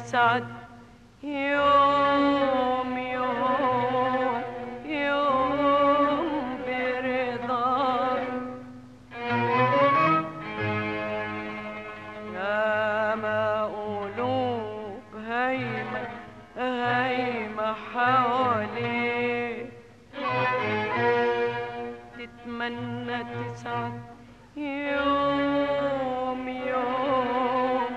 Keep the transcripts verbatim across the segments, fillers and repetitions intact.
تسعد يوم يوم يوم برضاك. ياما قلوب هايمة هايمة حواليك تتمنى تسعد يوم يوم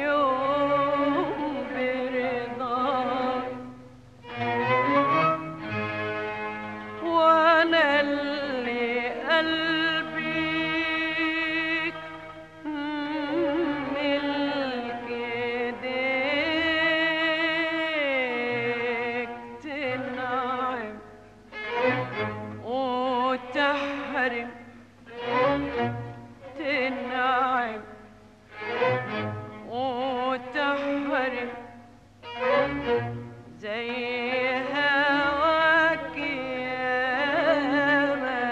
يوم برضاك. وانا اللي قلبي ملك ايديك تنعم وتحرم تنعم وتحرم زي هواك ياما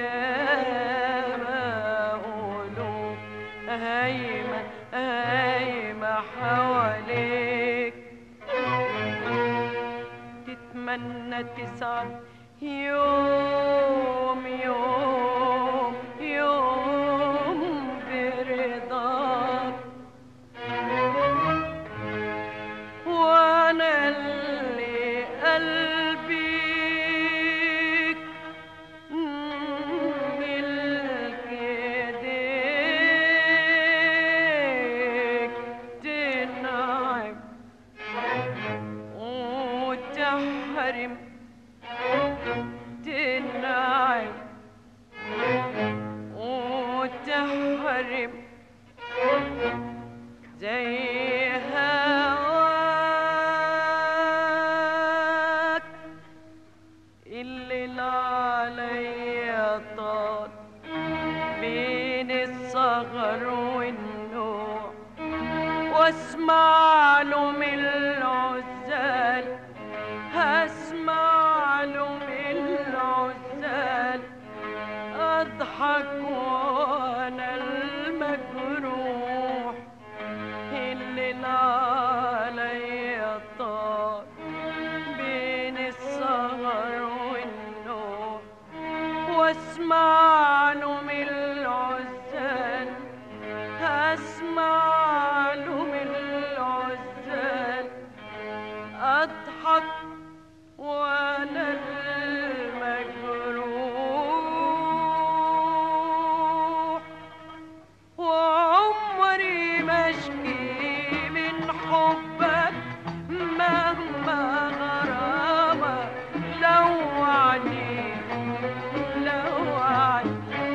ياما قلوب هايمة هايمة حواليك تتمنى تسعد يوم يوم يوم برضاك. وانا اللي قلبي ملك ايديك تنعم وتحرم تنعم وتحرم زي هواك. الليل عليا طال بين الصغر والنوع واسمع له من العزال هسمع له من العزال اضحك وانا المجروح. الليل عليا طال بين السهر والنوم واسمع له من العزال هسمع له من العزال اضحك وانا المجروح. وعمري ما اشكي من حبك مهما غرامك لوعني لوعني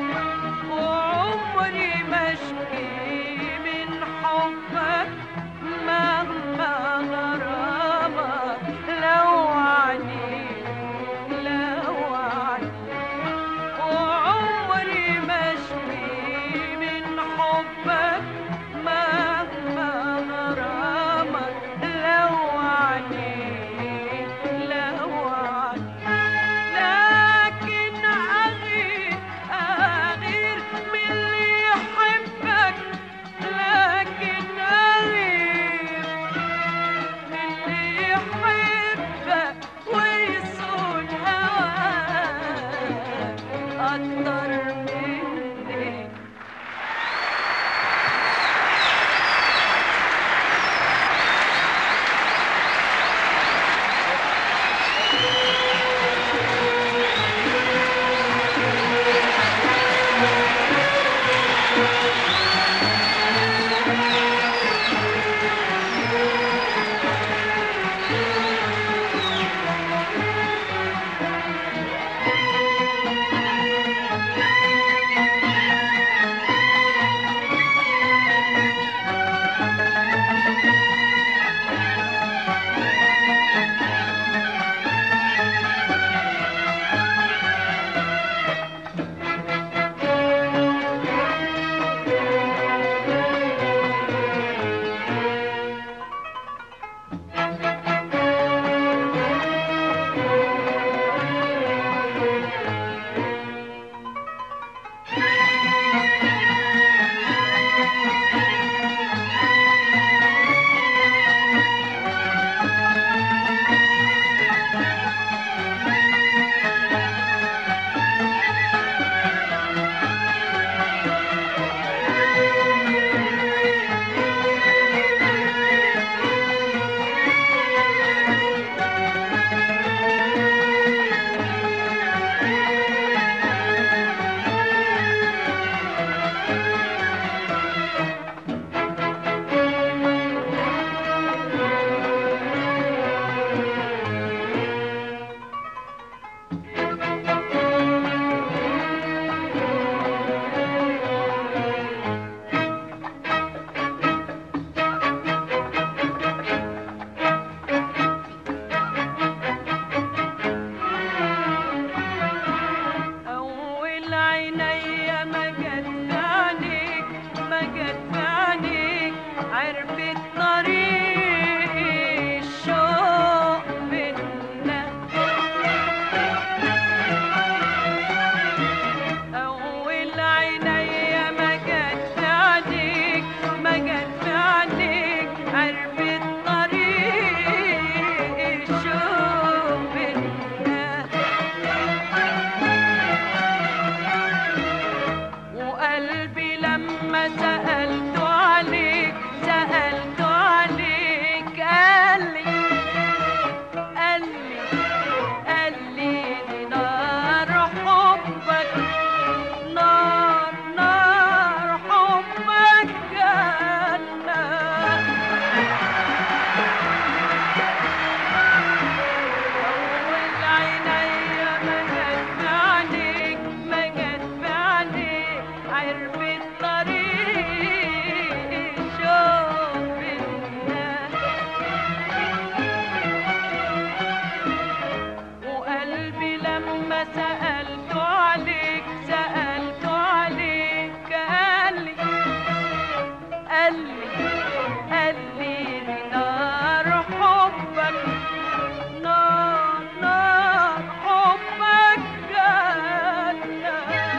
سألت عليك سألت عليك قال لي قال لي قال لي دي نار حبك نار نار حبك جنة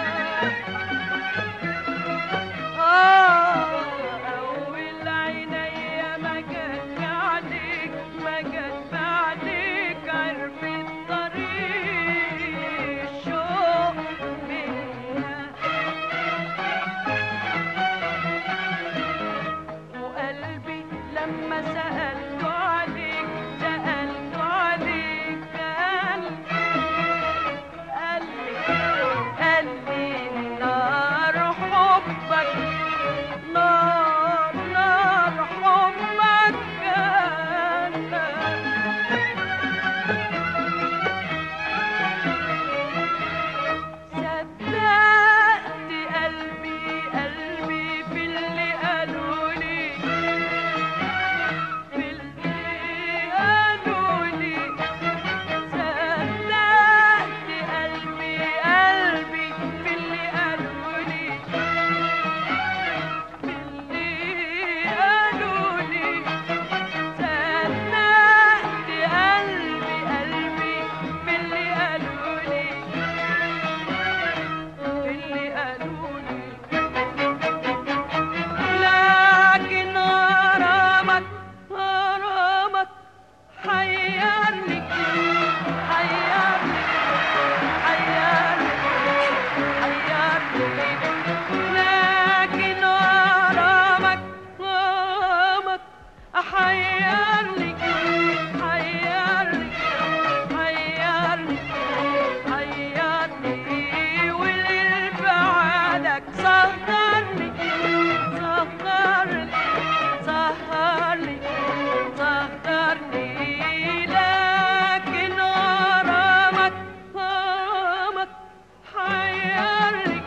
آه أول عينيا ما جت عليك ما جت بعديك عرفت طريق الشوق منها وقلبي لما سألت عليك سألت عليك قال قال قال لي نار حبك نار نار حبك جنة صدقت قلبي قلبي في اللي قالوا لي في اللي قالوا لي صدقت قلبي قلبي في اللي قالوا لي في اللي قالوا لي صدقت قلبي قلبي في اللي قالوا لي في اللي قالوا لي لكن غرامك غرامك حيرني حيرني حيرني حيرني لكن غرامك غرامك حيرني حيرني حيرني حيرني واللي بعدك سهرني سهرني سهرني سهرني لكن غرامك غرامك حيرني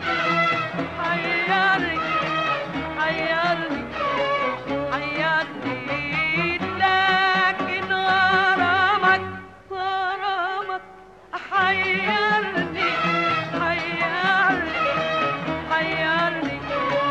حيرني حيرني حيرني لكن غرامك غرامك حيرني حيرني حيرني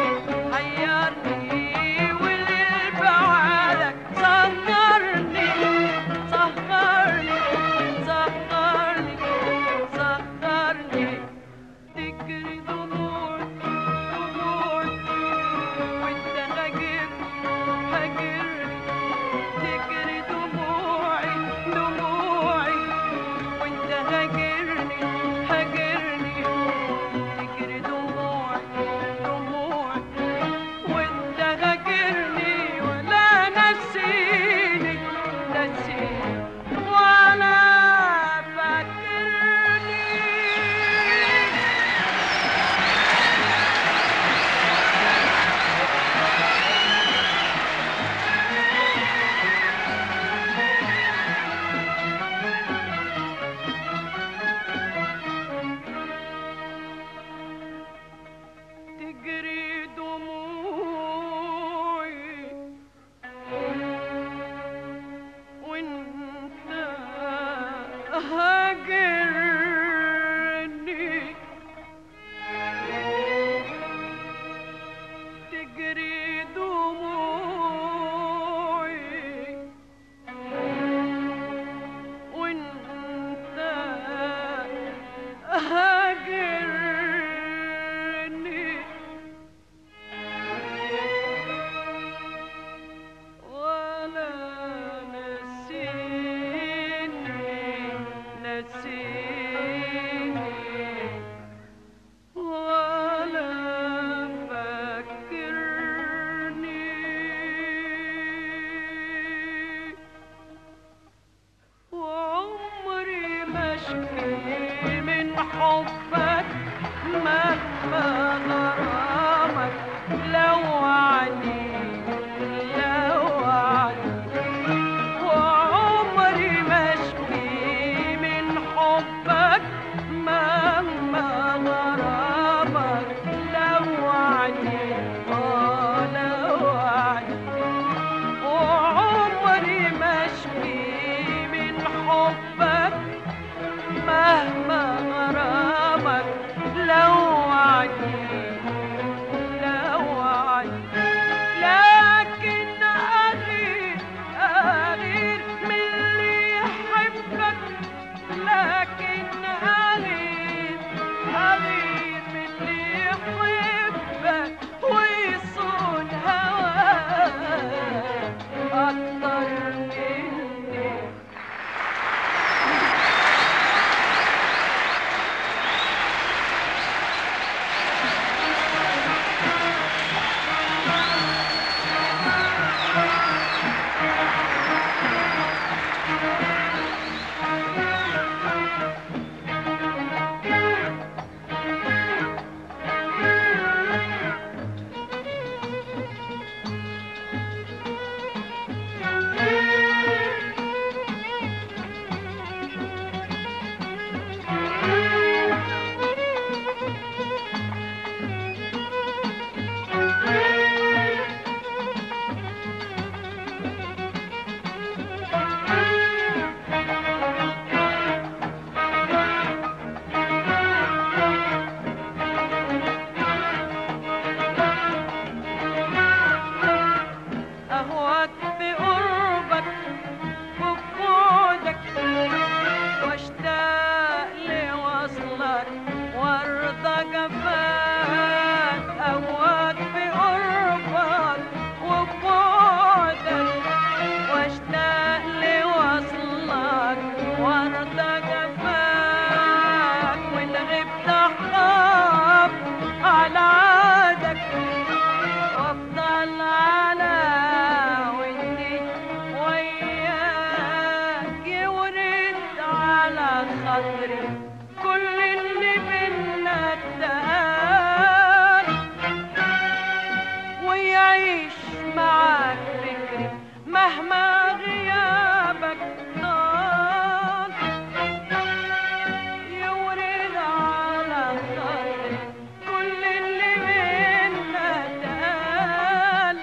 حيرني واللي بعدك سهرني سهرني سهرني سهرني تجري دموع دموع وانت هاجرني هاجرني تجري دموعي دموعي وانت هاجرني هاجرني تجري دموعي دموعي وانت هاجرني ولا نسيني نسيني ولا فاكرني تجري دموعي وانت هاجرني تجري دموعي وانت هاجرني ولا نسيني نسيني ولا فكرني وعمري ما اشكي من حبك مهما غرامك لو عني لو عني وعمري ما اشكي من حبك مهما غرامك لو عني آه لو عني وعمري ما اشكي من حبك مهما غرامك خاطري كل اللي بينا اتقال، ويعيش معاك فكري مهما غيابك طال، يورد على خاطري كل اللي بينا اتقال،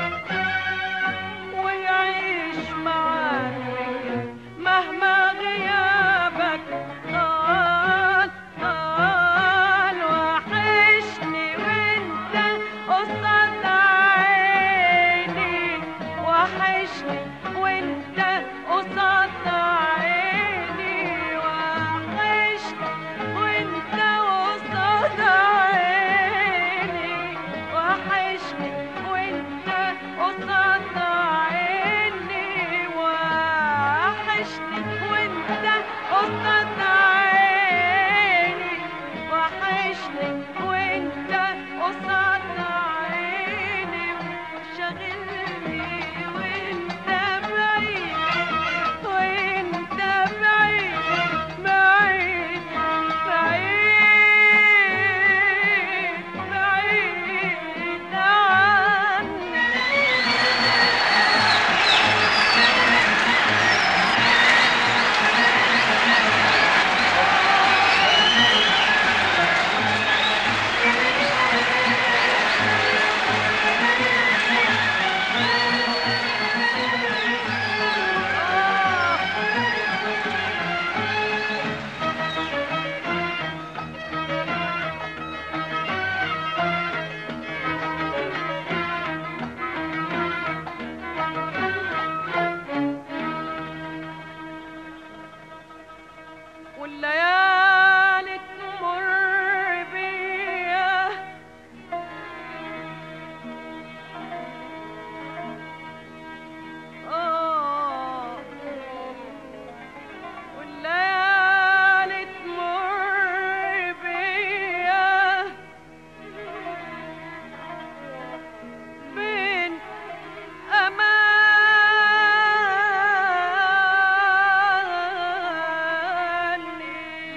ويعيش معاك فكري مهما غيابك طال طال. وحشني وانت قصاد عيني، وحشني وانت قصاد عيني، وحشني وانت قصاد عيني، وحشني وانت قصاد عيني، وحشني وانت قصاد عيني، وحشني وانت قصاد عيني، شاغلني وانت بعيد، وانت بعيد بعيد بعيد بعيد عني. والليالي تمر بيا، آه والليالي تمر بيا بين أماني،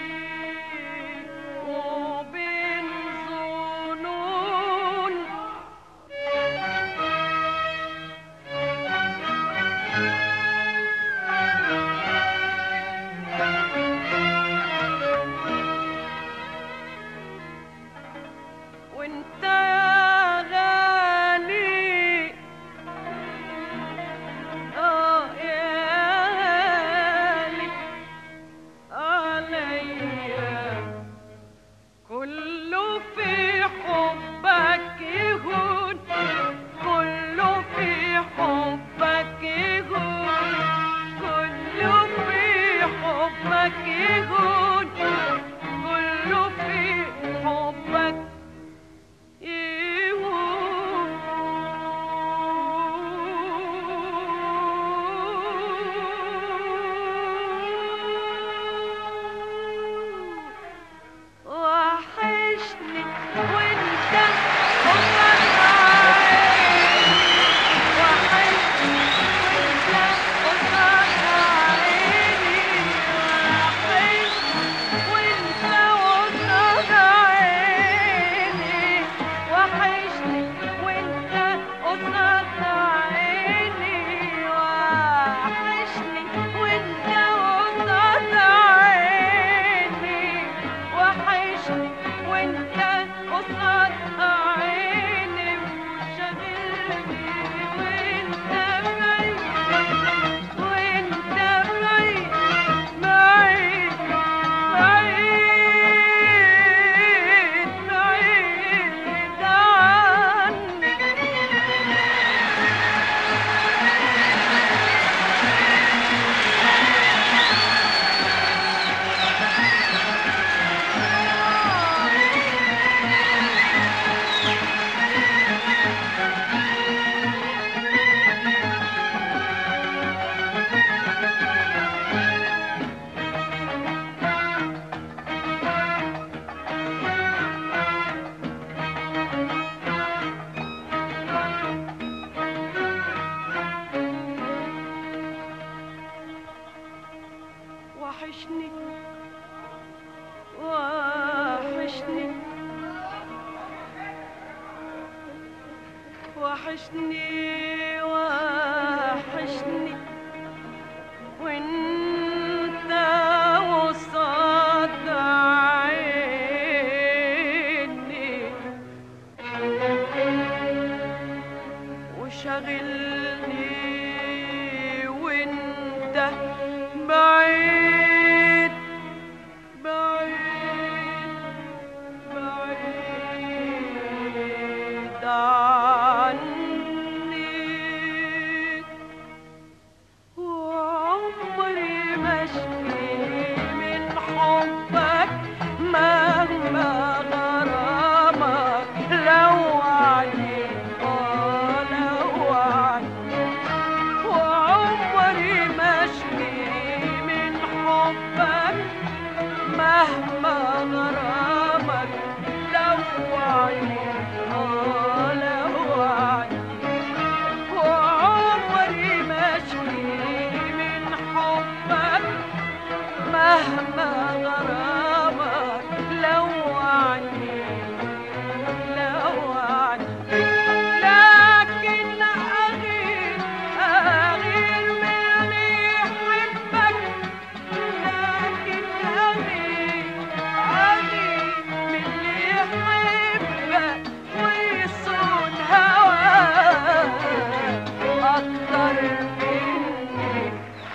وحشني وحشني وانت وصاد عيني وشغلني وانت بعيد بعيد بعيد عني وعمري ما اشكي من حبك مهما غرامك لوعني اه لوعني وعمري ما اشكي من حبك مهما غرامك لوعني اه لوعني وعمري ما اشكي من حبك مهما غرامك لوعني لوعني لكن أغير أغير من اللي يحبك لكن أغير أغير من اللي يحبك ويصون هواك أكتر مني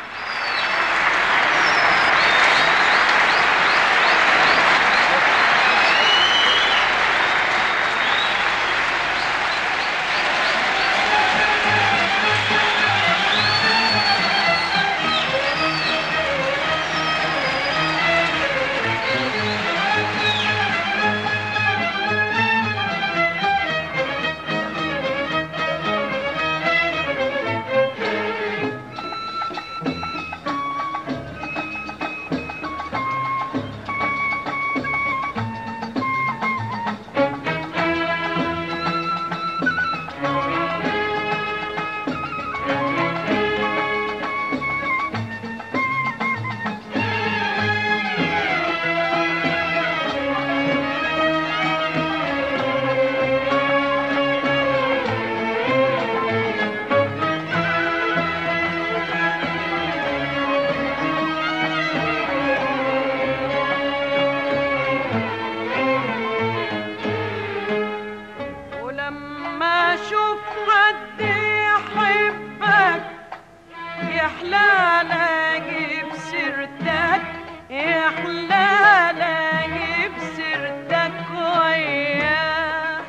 ولما اشوف حد يحبك يحلى اجيب سيرتك يحلى اجيب سيرتك وياه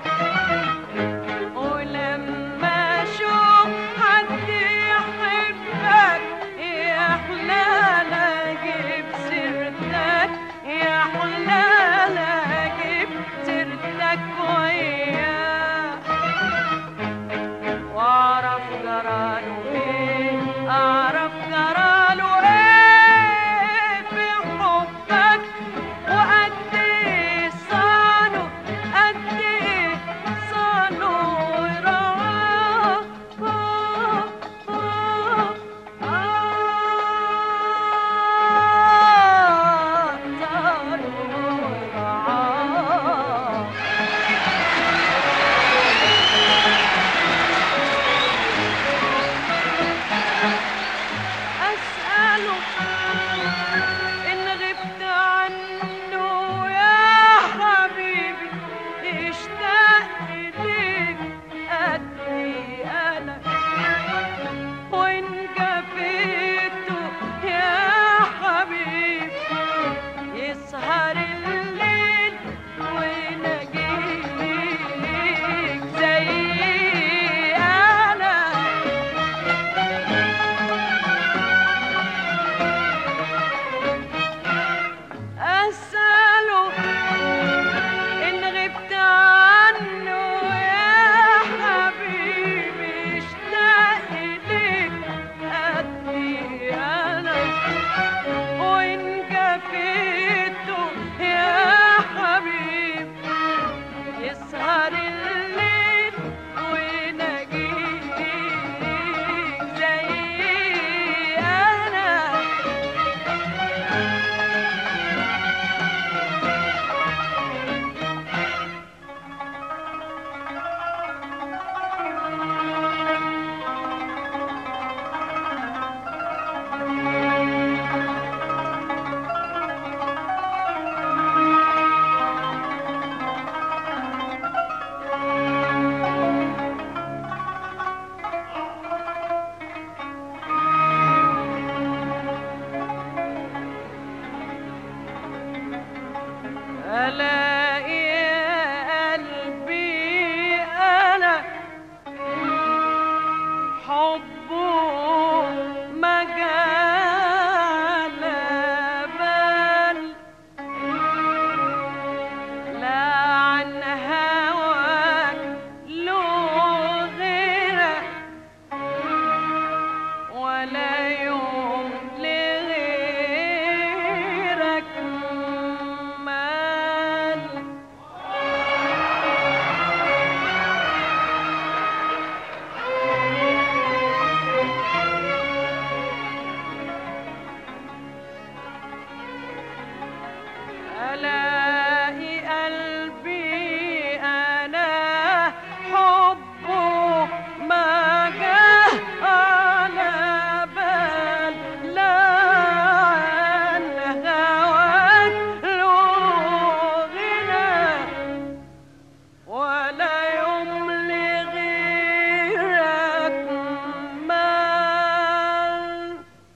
ولما اشوف حد يحبك يحلى اجيب سيرتك يحلى اجيب سيرتك وياه واعرف جراله ايه اعرف جراله ايه في حبك وقد ايه صانه قد ايه صانه ورعاه آه آه آه صانه ورعاه أسأله إن غبت عنه يا حبيبي اشتاق إليك قدي أنا وإن جفيته يا حبيبي يسهر الليل ويناجيك زي أنا أسأله إن غبت عنه يا حبيبي اشتاق إليك قدي أنا وإن جفيته يا حبيبي يسهر الليل ويناجيك زي أنا ألاقي قلبي أنا حبه ما جال بال، لا عن هواك له غيرك ولا يوم لغيرك مال. ألاقي قلبي أنا حبه ما جه على بال، لا عن هواك له غنى ولا يوم لغيرك مال.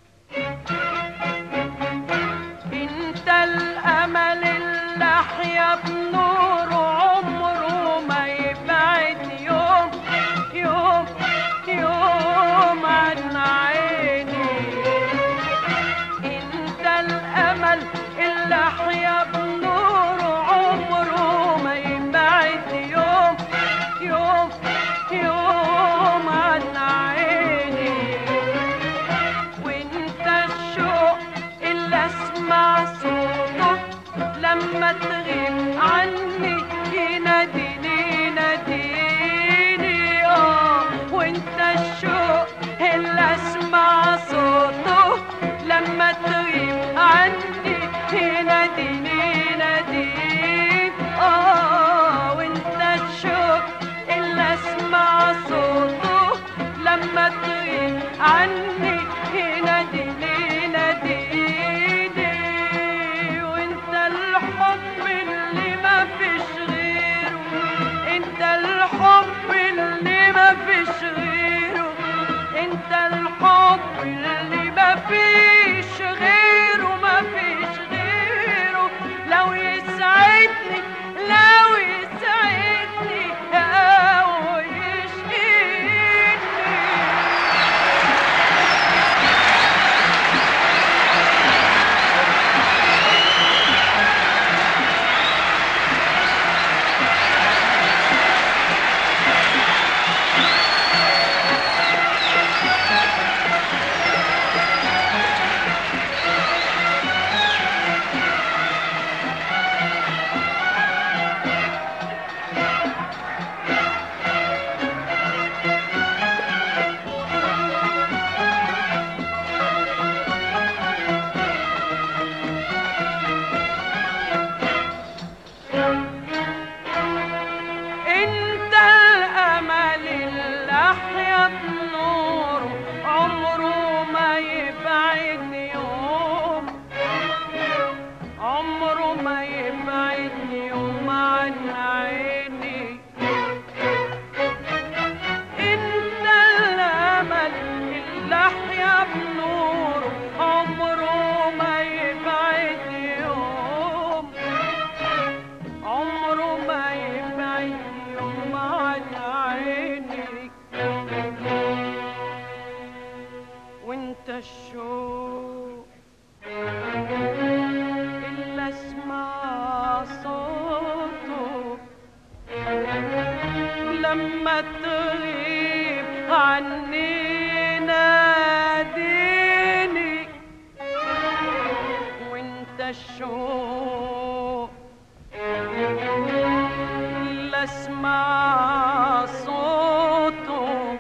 انت الامل اللي احيا بنوره عمره ما يبعد يوم يوم يوم عن عيني. انت الامل اللي احيا بنوره عمره ما يبعد يوم يوم يوم عن عيني. وانت الشوق اللي اسمع صوته لما تغيب عني يناديني يناديني اه. وانت الشوق اللي اسمع صوته لما تغيب عني يناديني يناديني اه. وانت الشوق اللي اسمع صوته لما تغيب عني يناديني يناديني. وانت الحب اللي ما فيش غيره، انت الحب اللي ما فيش غيره، انت الحب اللي ما فيش غيره ما فيش غيره. لو يسعدني لو يسعدني او يشقيني. انت الامل اللي احيا بنوره عمره ما يبعد يوم، عمره ما يبعد يوم عن عيني. انت الامل اللي احيا بنوره عمره ما يبعد يوم، عمره ما يبعد يوم عن عيني. وانت الشوق اللي اسمع صوته لما تغيب عني ناديني. وانت الشوق اللي اسمع صوته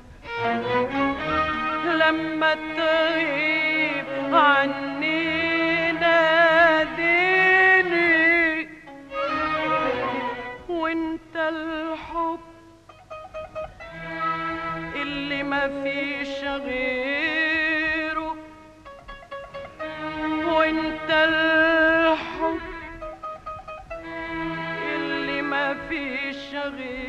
لما تغيب عني ناديني. وانت الحب اللي ما فيش غيره، وانت الحب اللي ما فيش غيره.